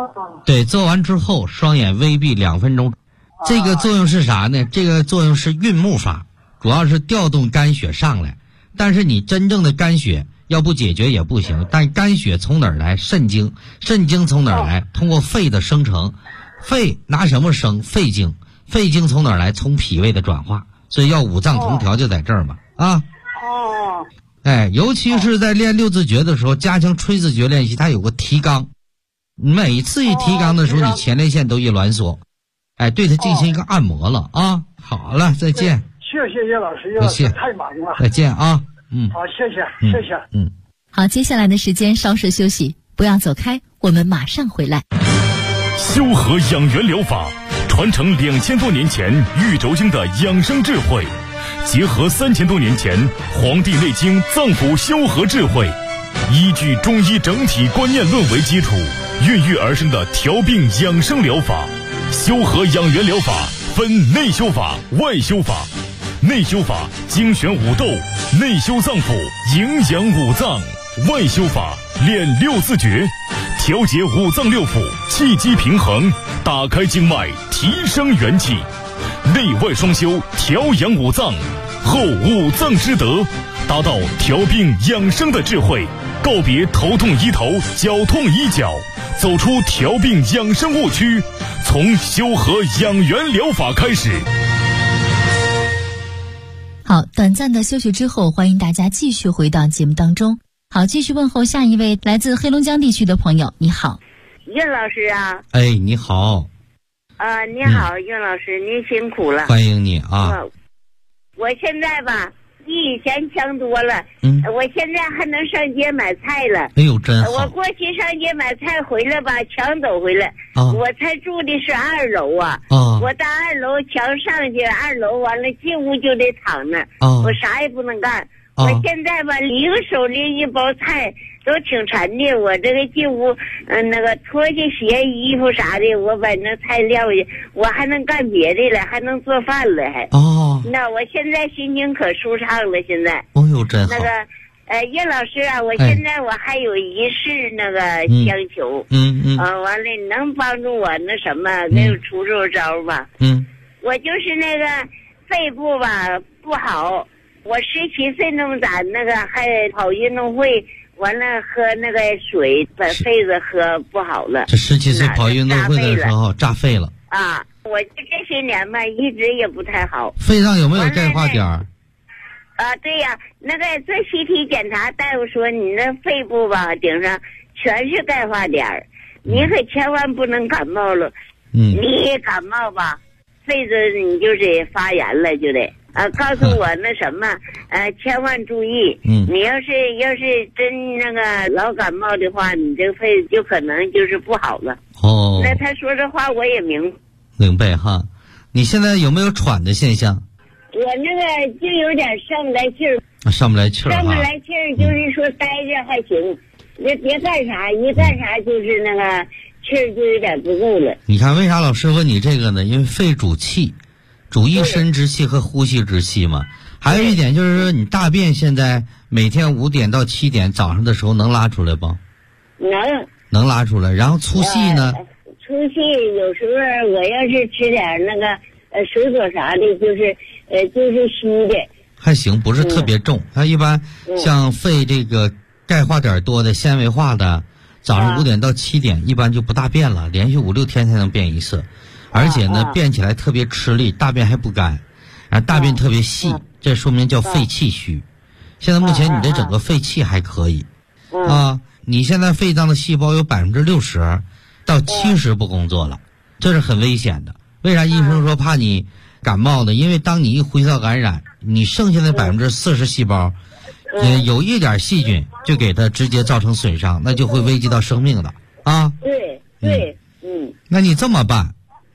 对，做完之后双眼微闭2分钟。这个作用是啥呢？这个作用是运目法，主要是调动肝血上来。但是你真正的肝血要不解决也不行，但肝血从哪儿来？肾精，肾精从哪儿来？通过肺的生成，肺拿什么生？肺精，肺精从哪儿来？从脾胃的转化，所以要五脏同调就在这儿嘛啊。哎，尤其是在练六字诀的时候，加强吹字诀练习，它有个提肛，每次一提肛的时候，你前列腺都一挛缩。哎，对他进行一个按摩了啊！好了，再见。 谢谢叶老师，叶老师太忙了。 再见啊！ 好，谢谢。 好，接下来的时间稍事休息，不要走开，我们马上回来。 修和养元疗法传承2000多年前玉轴经的养生智慧，结合3000多年前《黄帝内经》脏腑修和智慧，依据中医整体观念论为基础，孕育而生的调病养生疗法。修和养元疗法分内修法、外修法。内修法精选五斗，内修脏腑，营养五脏；外修法练六字诀，调节五脏六腑，气机平衡，打开经脉，提升元气。内外双修，调养五脏，后五脏之德，达到调病养生的智慧。告别头痛医头，脚痛医脚，走出调病养生误区，从修和养元疗法开始。 好，短暂的休息之后，欢迎大家继续回到节目当中。好，继续问候下一位来自黑龙江地区的朋友。你好， 岳老师啊。 哎，你好。 你好，岳老师，您辛苦了。 欢迎你啊。 我现在吧，比以前强多了。我现在还能上街买菜了。 哎呦，真好。 我过去上街买菜回来吧，墙走回来。我才住的是2楼啊。我到2楼墙上去，2楼完了进屋就得躺那。我啥也不能干。我现在吧，一个手拎一包菜都挺沉的。我这个进屋，那个脱下鞋、衣服啥的，我把那菜撂下，我还能干别的了，还能做饭了，还。那我现在心情可舒畅了，现在。 哦呦，真好。 那个，叶老师啊，我现在我还有一事那个相求。完了，你能帮助我那什么，给我出招吧？我就是那个肺部吧不好。我17岁那么大，那个还跑运动会，完了喝那个水，把肺子喝不好了。 这17岁跑运动会的时候炸肺了啊！我这些年吧，一直也不太好。 肺上有没有钙化点？ 对呀，那个做CT检查，大夫说你那肺部吧顶上全是钙化点，你可千万不能感冒了。你一感冒吧，肺子你就得发炎了，就得。告诉我那什么，千万注意。你要是真那个老感冒的话，你这个肺就可能就是不好了。那他说这话我也明白哈。你现在有没有喘的现象？ 我那个就有点上不来气儿。 上不来气儿。 上不来气儿就是说待着还行，那别干啥，一干啥就是那个气儿就有点不够了。 你看为啥老师问你这个呢？因为肺主气。主一身之气和呼吸之气嘛。还有一点就是说，你大便现在每天5点到7点早上的时候能拉出来不？能拉出来。然后粗细呢？ 粗细有时候我要是吃点那个水果啥的，就是虚的。 还行，不是特别重。它一般像肺这个钙化点多的、纤维化的，早上5点到7点一般就不大便了，连续5、6天才能便一次。而且呢，便起来特别吃力，大便还不干，然后大便特别细，这说明叫肺气虚。现在目前你这整个肺气还可以，你现在肺脏的细胞有60%到70%不工作了，这是很危险的。为啥医生说怕你感冒呢？因为当你一呼吸道感染，你剩下的40%细胞，有一点细菌就给它直接造成损伤，那就会危及到生命的啊。 对， 那你这么办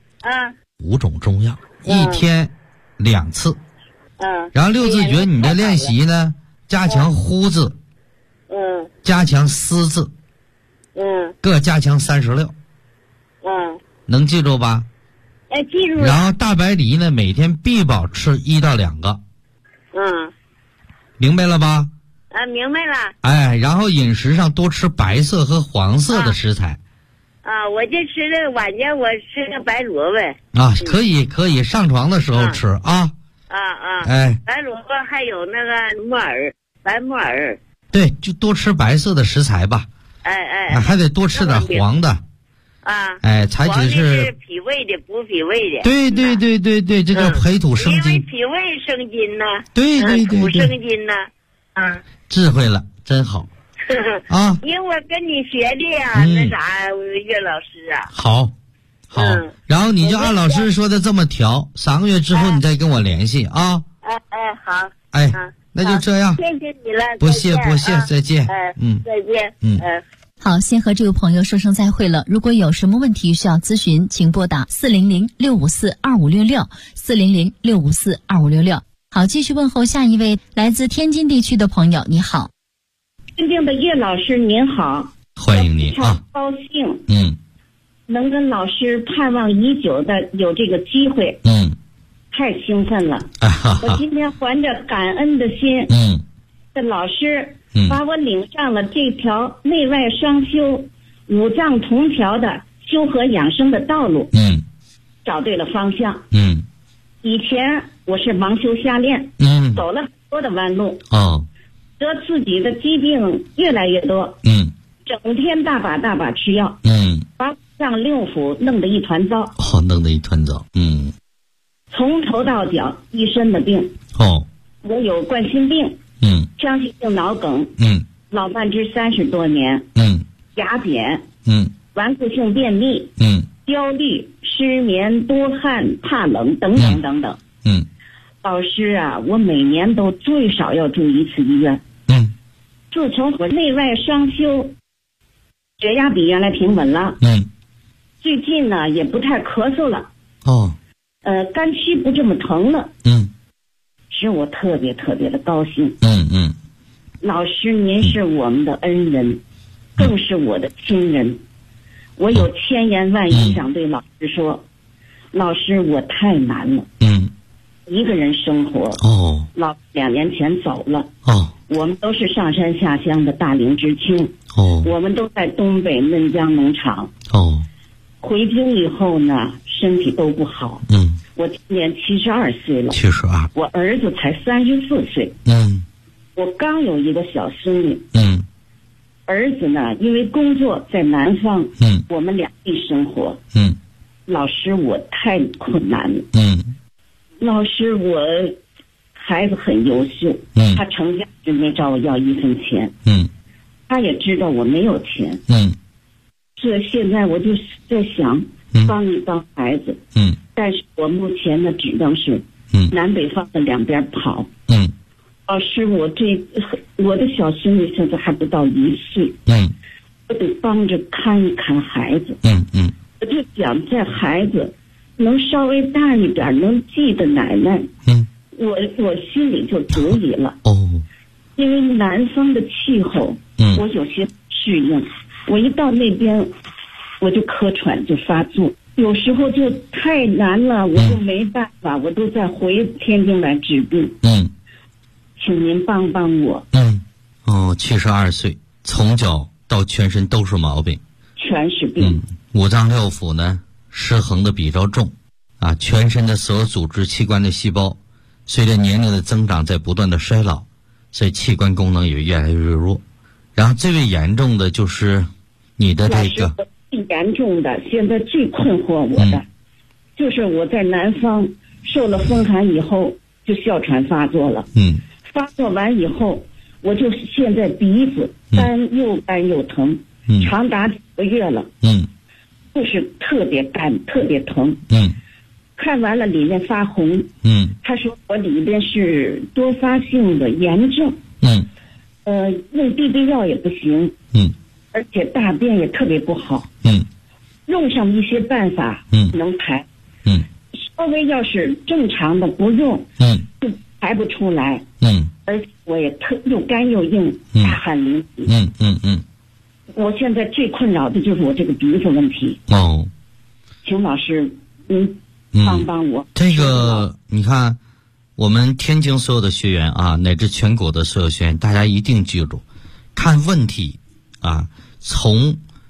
？5种中药，1天2次。然后6字诀你的练习呢，加强呼字，加强思字，各加强36。能记住吧？ 记住了。 然后大白梨呢，每天必保吃1到2个。明白了吧？ 明白了。 然后饮食上多吃白色和黄色的食材， 啊，我就吃了晚间我吃个白萝卜。 啊，可以，上床的时候吃啊。哎， 白萝卜还有那个木耳，白木耳。 对，就多吃白色的食材吧。 哎， 还得多吃点黄的。 啊， 哎，采取是脾胃的，补脾胃的。 对，这叫培土生金。 因为脾胃生金呢。 对， 土生金呢。 智慧了，真好。啊， 因为我跟你学的呀，那啥，岳老师啊。 好，然后你就按老师说的这么调，3个月之后你再跟我联系啊。 好。 那就这样。 谢谢你了。 不谢，再见。 再见。 好，先和这位朋友说声再会了。如果有什么问题需要咨询，请拨打400-654-2566 400-654-2566。好，继续问候下一位来自天津地区的朋友。你好， 尊敬的叶老师您好， 欢迎你啊！ 非常高兴，能跟老师盼望已久的有这个机会，太兴奋了。我今天怀着感恩的心，这老师把我领上了这条内外双修、五脏同调的修和养生的道路，找对了方向。以前我是盲修瞎练，走了很多的弯路，得自己的疾病越来越多，整天大把吃药，把五脏六腑弄得一团糟，从头到脚一身的病。我有冠心病，腔隙性脑梗，老慢支30多年，牙扁，顽固性便秘，焦虑、失眠、多汗、怕冷等等。老师啊，我每年都最少要住1次医院。自从我内外双修，血压比原来平稳了。最近呢也不太咳嗽了。肝区不这么疼了。使我特别的高兴。老师您是我们的恩人，更是我的亲人。我有千言万语想对老师说，老师我太难了。一个人生活。老2年前走了。我们都是上山下乡的大龄知青。我们都在东北嫩江农场。回京以后呢，身体都不好。我今年72岁了。我儿子才34岁。我刚有一个小孙女。儿子呢，因为工作在南方。我们2地生活。老师我太困难了。老师我孩子很优秀。他成家就没找我要1分钱。他也知道我没有钱。这现在我就在想帮一帮孩子。但是我目前呢只能是南北方的2边跑。老师我的小孙女现在还不到1岁。我得帮着看一看孩子。我就想在孩子能稍微大一点能记得奶奶，我心里就足矣了。因为南方的气候，我有些适应，我一到那边我就咳喘就发作，有时候就太难了，我就没办法，我都在回天津来治病。请您帮帮我。 72岁，从脚到全身都是毛病， 全是病。 五脏六腑呢失衡的比较重啊，全身的所有组织器官的细胞随着年龄的增长在不断的衰老，所以器官功能也越来越弱。然后最为严重的就是你的这个最严重的，现在最困惑我的，就是我在南方受了风寒以后就哮喘发作了。发作完以后，我就现在鼻子又干又疼，长达几个月了。就是特别干，特别疼。看完了里面发红。他说我里边是多发性的炎症。用滴滴药也不行。而且大便也特别不好。用上一些办法能排。稍微要是正常的不用，就排不出来。而且我也又干又硬，大汗淋漓。我现在最困扰的就是我这个鼻子问题。请老师您帮帮我。 这个你看我们天津所有的学员啊，乃至全国的所有学员，大家一定记住，看问题啊，从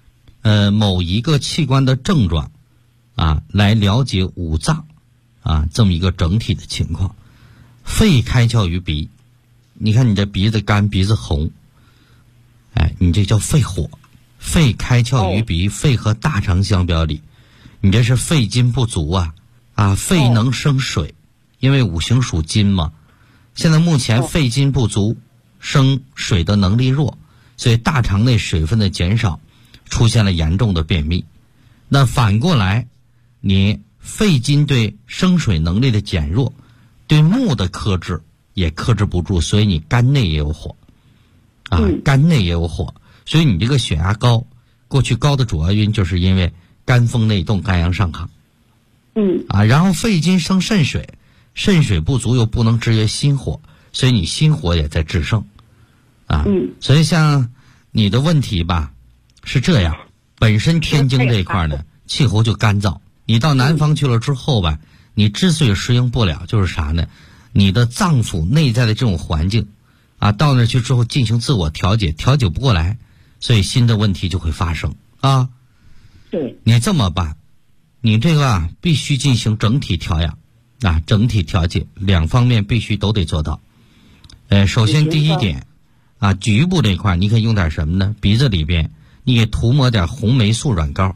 某一个器官的症状来了解五脏这么一个整体的情况。肺开窍于鼻，你看你这鼻子干鼻子红，你这叫肺火。肺开窍于鼻，肺和大肠相表里，你这是肺金不足肺能生水，因为五行属金嘛。现在目前肺金不足，生水的能力弱，所以大肠内水分的减少，出现了严重的便秘。那反过来，你肺金对生水能力的减弱，对木的克制也克制不住，所以你肝内也有火肝内也有火。所以你这个血压高，过去高的主要原因就是因为肝风内动，肝阳上亢。然后肺金生肾水，肾水不足又不能制约心火，所以你心火也在制胜。所以像你的问题吧，是这样，本身天津这一块呢，气候就干燥。你到南方去了之后吧，你之所以适应不了，就是啥呢？你的脏腑内在的这种环境到那去之后进行自我调节，调节不过来，所以新的问题就会发生对， 你这么办，你这个必须进行整体调养整体调节，两方面必须都得做到。首先第一点局部这块你可以用点什么呢？鼻子里边你给涂抹点红霉素软膏。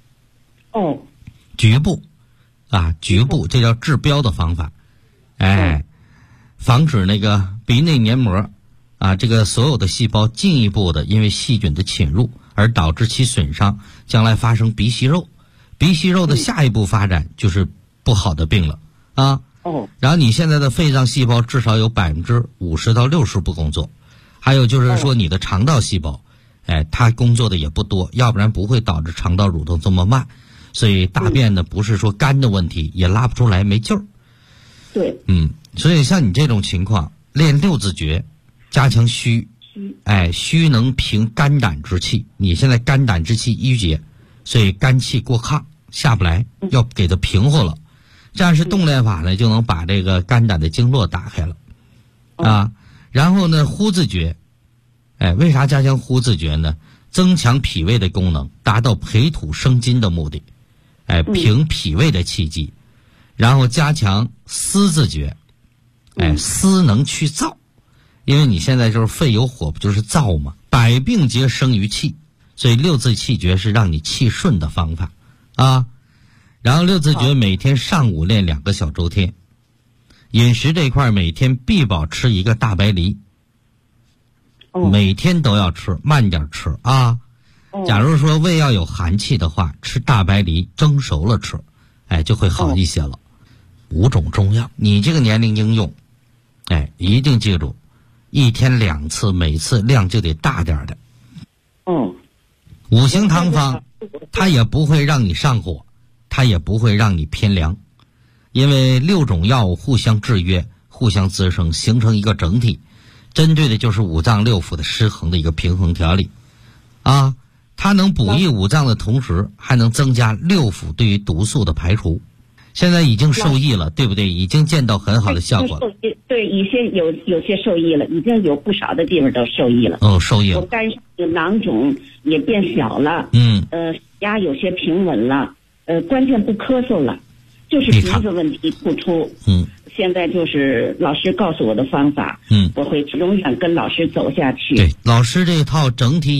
局部局部这叫治标的方法。防止那个鼻内黏膜这个所有的细胞进一步的因为细菌的侵入而导致其损伤，将来发生鼻息肉。鼻息肉的下一步发展就是不好的病了然后你现在的肺脏细胞至少有50%到60%不工作，还有就是说你的肠道细胞它工作的也不多，要不然不会导致肠道蠕动这么慢。所以大便呢不是说干的问题，也拉不出来，没劲儿。 对， 所以像你这种情况，练六字诀，加强虚，虚能平肝胆之气。你现在肝胆之气郁结，所以肝气过亢下不来，要给它平和了。这样是动练法呢，就能把这个肝胆的经络打开了然后呢，呼字诀，为啥加强呼字诀呢？增强脾胃的功能，达到培土生金的目的，平脾胃的气机。然后加强思字诀，思能去燥，因为你现在就是肺有火，不就是燥吗？百病皆生于气，所以六字气诀是让你气顺的方法然后六字诀每天上午练2个小周天。饮食这一块每天必保吃1个大白梨，每天都要吃，慢点吃假如说胃要有寒气的话，吃大白梨蒸熟了吃，就会好一些了。5种中药，你这个年龄应用，一定记住，1天2次，每次量就得大点的。五行汤方，它也不会让你上火，它也不会让你偏凉，因为6种药物互相制约，互相滋生，形成一个整体，针对的就是五脏六腑的失衡的一个平衡调理它能补益五脏的同时，还能增加六腑对于毒素的排除。现在已经受益了，对不对？已经见到很好的效果了。 对，有些受益了，已经有不少的地方都受益了。 受益了。 我肝上的囊肿也变小了，压有些平稳了，关键不咳嗽了，就是鼻子问题突出。现在就是老师告诉我的方法，我会永远跟老师走下去。 对，老师这套整体